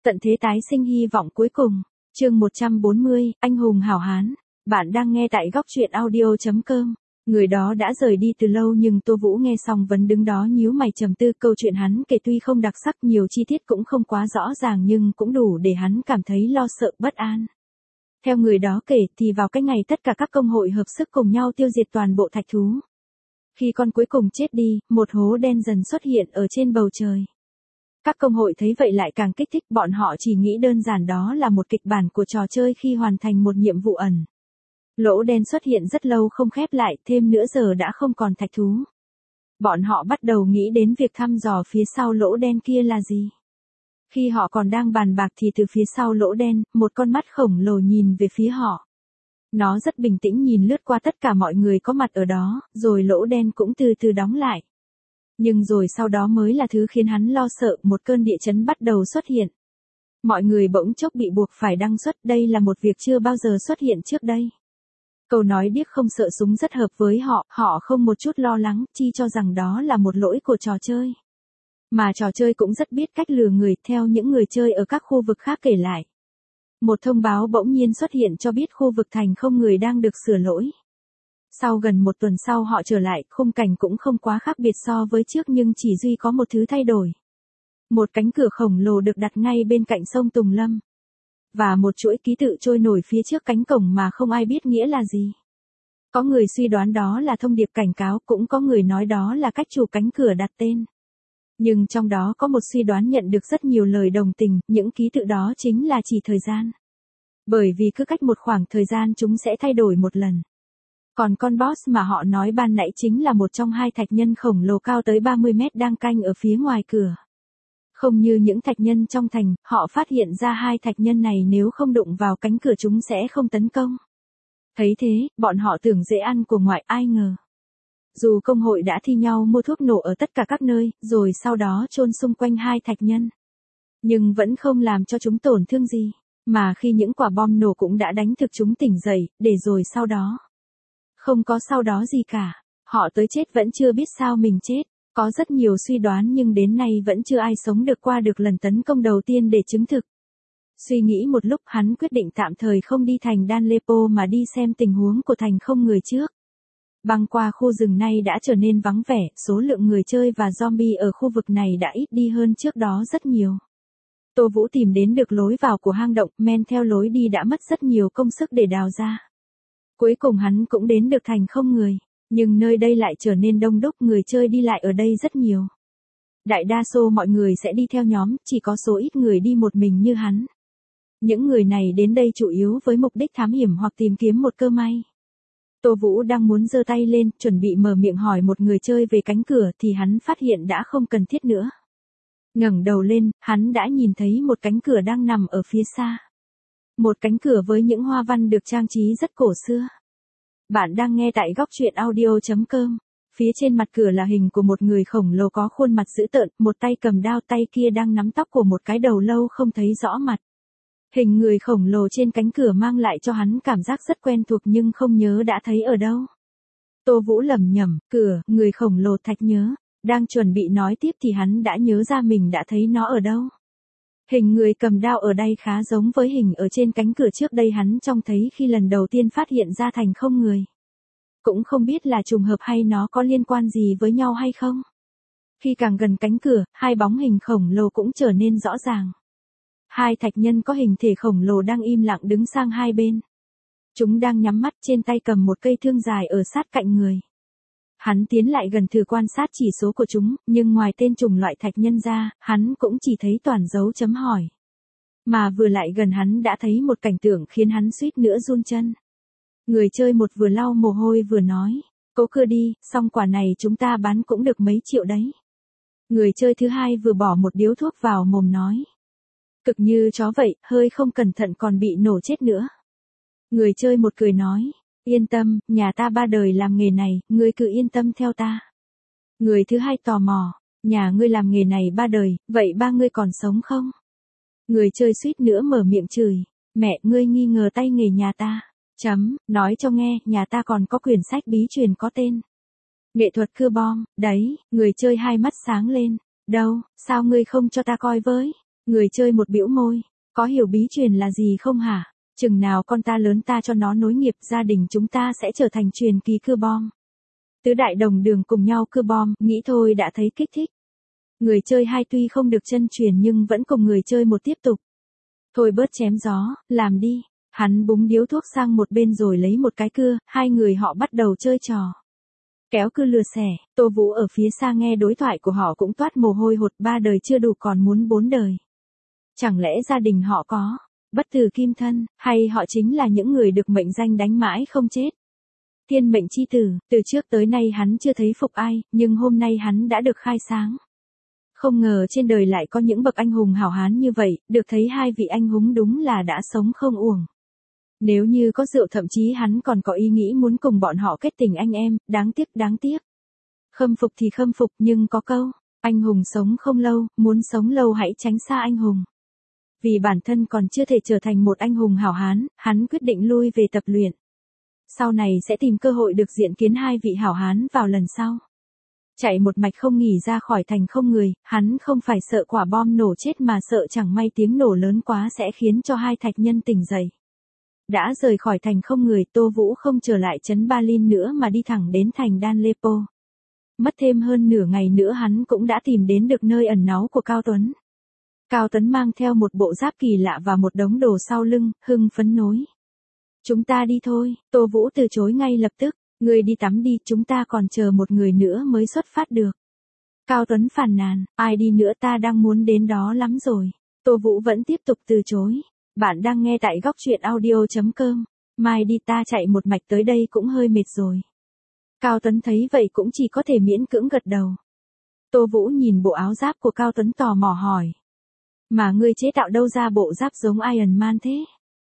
Tận thế tái sinh hy vọng cuối cùng. Chương 140, anh hùng hảo hán. Bạn đang nghe tại góc truyện audio.com. Người đó đã rời đi từ lâu nhưng Tô Vũ nghe xong vẫn đứng đó nhíu mày trầm tư. Câu chuyện hắn kể tuy không đặc sắc, nhiều chi tiết cũng không quá rõ ràng nhưng cũng đủ để hắn cảm thấy lo sợ bất an. Theo người đó kể thì vào cái ngày tất cả các công hội hợp sức cùng nhau tiêu diệt toàn bộ thạch thú. Khi con cuối cùng chết đi, một hố đen dần xuất hiện ở trên bầu trời. Các công hội thấy vậy lại càng kích thích, bọn họ chỉ nghĩ đơn giản đó là một kịch bản của trò chơi khi hoàn thành một nhiệm vụ ẩn. Lỗ đen xuất hiện rất lâu không khép lại, thêm nữa giờ đã không còn thạch thú. Bọn họ bắt đầu nghĩ đến việc thăm dò phía sau lỗ đen kia là gì. Khi họ còn đang bàn bạc thì từ phía sau lỗ đen, một con mắt khổng lồ nhìn về phía họ. Nó rất bình tĩnh nhìn lướt qua tất cả mọi người có mặt ở đó, rồi lỗ đen cũng từ từ đóng lại. Nhưng rồi sau đó mới là thứ khiến hắn lo sợ, một cơn địa chấn bắt đầu xuất hiện. Mọi người bỗng chốc bị buộc phải đăng xuất, đây là một việc chưa bao giờ xuất hiện trước đây. Câu nói điếc không sợ súng rất hợp với họ, họ không một chút lo lắng, chi cho rằng đó là một lỗi của trò chơi. Mà trò chơi cũng rất biết cách lừa người, theo những người chơi ở các khu vực khác kể lại. Một thông báo bỗng nhiên xuất hiện cho biết khu vực thành không người đang được sửa lỗi. Sau gần một tuần sau họ trở lại, khung cảnh cũng không quá khác biệt so với trước nhưng chỉ duy có một thứ thay đổi. Một cánh cửa khổng lồ được đặt ngay bên cạnh sông Tùng Lâm. Và một chuỗi ký tự trôi nổi phía trước cánh cổng mà không ai biết nghĩa là gì. Có người suy đoán đó là thông điệp cảnh cáo, cũng có người nói đó là cách chủ cánh cửa đặt tên. Nhưng trong đó có một suy đoán nhận được rất nhiều lời đồng tình, những ký tự đó chính là chỉ thời gian. Bởi vì cứ cách một khoảng thời gian chúng sẽ thay đổi một lần. Còn con boss mà họ nói ban nãy chính là một trong hai thạch nhân khổng lồ cao tới 30 mét đang canh ở phía ngoài cửa. Không như những thạch nhân trong thành, họ phát hiện ra hai thạch nhân này nếu không đụng vào cánh cửa chúng sẽ không tấn công. Thấy thế, bọn họ tưởng dễ ăn của ngoại, ai ngờ. Dù công hội đã thi nhau mua thuốc nổ ở tất cả các nơi, rồi sau đó chôn xung quanh hai thạch nhân. Nhưng vẫn không làm cho chúng tổn thương gì, mà khi những quả bom nổ cũng đã đánh thực chúng tỉnh dậy, để rồi sau đó. Không có sau đó gì cả, họ tới chết vẫn chưa biết sao mình chết. Có rất nhiều suy đoán nhưng đến nay vẫn chưa ai sống được qua được lần tấn công đầu tiên để chứng thực. Suy nghĩ một lúc hắn quyết định tạm thời không đi thành Danlepo mà đi xem tình huống của thành không người trước. Băng qua khu rừng này đã trở nên vắng vẻ, số lượng người chơi và zombie ở khu vực này đã ít đi hơn trước đó rất nhiều. Tô Vũ tìm đến được lối vào của hang động, men theo lối đi đã mất rất nhiều công sức để đào ra. Cuối cùng hắn cũng đến được thành không người. Nhưng nơi đây lại trở nên đông đúc, người chơi đi lại ở đây rất nhiều. Đại đa số mọi người sẽ đi theo nhóm, chỉ có số ít người đi một mình như hắn. Những người này đến đây chủ yếu với mục đích thám hiểm hoặc tìm kiếm một cơ may. Tô Vũ đang muốn giơ tay lên, chuẩn bị mở miệng hỏi một người chơi về cánh cửa thì hắn phát hiện đã không cần thiết nữa. Ngẩng đầu lên, hắn đã nhìn thấy một cánh cửa đang nằm ở phía xa. Một cánh cửa với những hoa văn được trang trí rất cổ xưa. Bạn đang nghe tại góc truyện audio.com. Phía trên mặt cửa là hình của một người khổng lồ có khuôn mặt dữ tợn, một tay cầm đao, tay kia đang nắm tóc của một cái đầu lâu không thấy rõ mặt. Hình người khổng lồ trên cánh cửa mang lại cho hắn cảm giác rất quen thuộc nhưng không nhớ đã thấy ở đâu. Tô Vũ lẩm nhẩm, cửa, người khổng lồ thạch nhớ. Đang chuẩn bị nói tiếp thì hắn đã nhớ ra mình đã thấy nó ở đâu. Hình người cầm đao ở đây khá giống với hình ở trên cánh cửa trước đây hắn trông thấy khi lần đầu tiên phát hiện ra thành không người. Cũng không biết là trùng hợp hay nó có liên quan gì với nhau hay không. Khi càng gần cánh cửa, hai bóng hình khổng lồ cũng trở nên rõ ràng. Hai thạch nhân có hình thể khổng lồ đang im lặng đứng sang hai bên. Chúng đang nhắm mắt, trên tay cầm một cây thương dài ở sát cạnh người. Hắn tiến lại gần thử quan sát chỉ số của chúng, nhưng ngoài tên chủng loại thạch nhân ra, hắn cũng chỉ thấy toàn dấu chấm hỏi. Mà vừa lại gần hắn đã thấy một cảnh tượng khiến hắn suýt nữa run chân. Người chơi một vừa lau mồ hôi vừa nói, cố cưa đi, xong quả này chúng ta bán cũng được mấy triệu đấy. Người chơi thứ hai vừa bỏ một điếu thuốc vào mồm nói. Cực như chó vậy, hơi không cẩn thận còn bị nổ chết nữa. Người chơi một cười nói. Yên tâm, nhà ta 3 đời làm nghề này, ngươi cứ yên tâm theo ta. Người thứ hai tò mò, nhà ngươi làm nghề này 3 đời, vậy ba ngươi còn sống không? Người chơi suýt nữa mở miệng chửi, mẹ ngươi nghi ngờ tay nghề nhà ta. Nói cho nghe, nhà ta còn có quyển sách bí truyền có tên. Nghệ thuật cưa bom, đấy, người chơi hai mắt sáng lên. Đâu, sao ngươi không cho ta coi với? Người chơi một bĩu môi, có hiểu bí truyền là gì không hả? Chừng nào con ta lớn ta cho nó nối nghiệp, gia đình chúng ta sẽ trở thành truyền kỳ cưa bom. Tứ đại đồng đường cùng nhau cưa bom, nghĩ thôi đã thấy kích thích. Người chơi hai tuy không được chân truyền nhưng vẫn cùng người chơi một tiếp tục. Thôi bớt chém gió, làm đi. Hắn búng điếu thuốc sang một bên rồi lấy một cái cưa, hai người họ bắt đầu chơi trò. Kéo cưa lừa xẻ, Tô Vũ ở phía xa nghe đối thoại của họ cũng toát mồ hôi hột, 3 đời chưa đủ còn muốn 4 đời. Chẳng lẽ gia đình họ có bất tử kim thân, hay họ chính là những người được mệnh danh đánh mãi không chết? Thiên mệnh chi tử, từ trước tới nay hắn chưa thấy phục ai, nhưng hôm nay hắn đã được khai sáng. Không ngờ trên đời lại có những bậc anh hùng hảo hán như vậy, được thấy hai vị anh hùng đúng là đã sống không uổng. Nếu như có rượu thậm chí hắn còn có ý nghĩ muốn cùng bọn họ kết tình anh em, đáng tiếc. Khâm phục thì khâm phục nhưng có câu, anh hùng sống không lâu, muốn sống lâu hãy tránh xa anh hùng. Vì bản thân còn chưa thể trở thành một anh hùng hảo hán, hắn quyết định lui về tập luyện. Sau này sẽ tìm cơ hội được diện kiến hai vị hảo hán vào lần sau. Chạy một mạch không nghỉ ra khỏi thành không người, hắn không phải sợ quả bom nổ chết mà sợ chẳng may tiếng nổ lớn quá sẽ khiến cho hai thạch nhân tỉnh dậy. Đã rời khỏi thành không người, Tô Vũ không trở lại trấn Berlin nữa mà đi thẳng đến thành Danlepo. Mất thêm hơn nửa ngày nữa hắn cũng đã tìm đến được nơi ẩn náu của Cao Tuấn. Cao Tuấn mang theo một bộ giáp kỳ lạ và một đống đồ sau lưng, hưng phấn nói. Chúng ta đi thôi, Tô Vũ từ chối ngay lập tức, người đi tắm đi, chúng ta còn chờ một người nữa mới xuất phát được. Cao Tuấn phàn nàn, ai đi nữa, ta đang muốn đến đó lắm rồi. Tô Vũ vẫn tiếp tục từ chối. Bạn đang nghe tại góc truyện audio.com. Mai đi, ta chạy một mạch tới đây cũng hơi mệt rồi. Cao Tuấn thấy vậy cũng chỉ có thể miễn cưỡng gật đầu. Tô Vũ nhìn bộ áo giáp của Cao Tuấn tò mò hỏi. Mà ngươi chế tạo đâu ra bộ giáp giống Iron Man thế?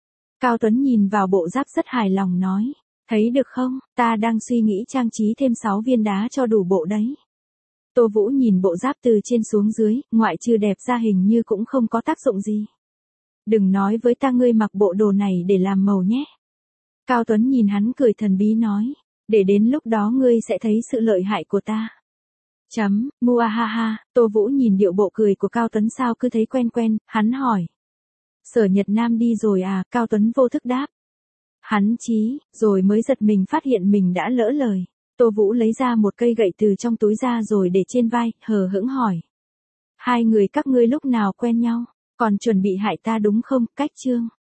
Cao Tuấn nhìn vào bộ giáp rất hài lòng nói. Thấy được không, ta đang suy nghĩ trang trí thêm 6 viên đá cho đủ bộ đấy. Tô Vũ nhìn bộ giáp từ trên xuống dưới, ngoại trừ đẹp ra hình như cũng không có tác dụng gì. Đừng nói với ta ngươi mặc bộ đồ này để làm màu nhé. Cao Tuấn nhìn hắn cười thần bí nói. Để đến lúc đó ngươi sẽ thấy sự lợi hại của ta. Muahaha, Tô Vũ nhìn điệu bộ cười của Cao Tuấn sao cứ thấy quen, hắn hỏi. Sở Nhật Nam đi rồi à? Cao Tuấn vô thức đáp. Hắn chí, rồi mới giật mình phát hiện mình đã lỡ lời. Tô Vũ lấy ra một cây gậy từ trong túi ra rồi để trên vai, hờ hững hỏi. Hai người các ngươi lúc nào quen nhau, còn chuẩn bị hại ta đúng không? Cách chương.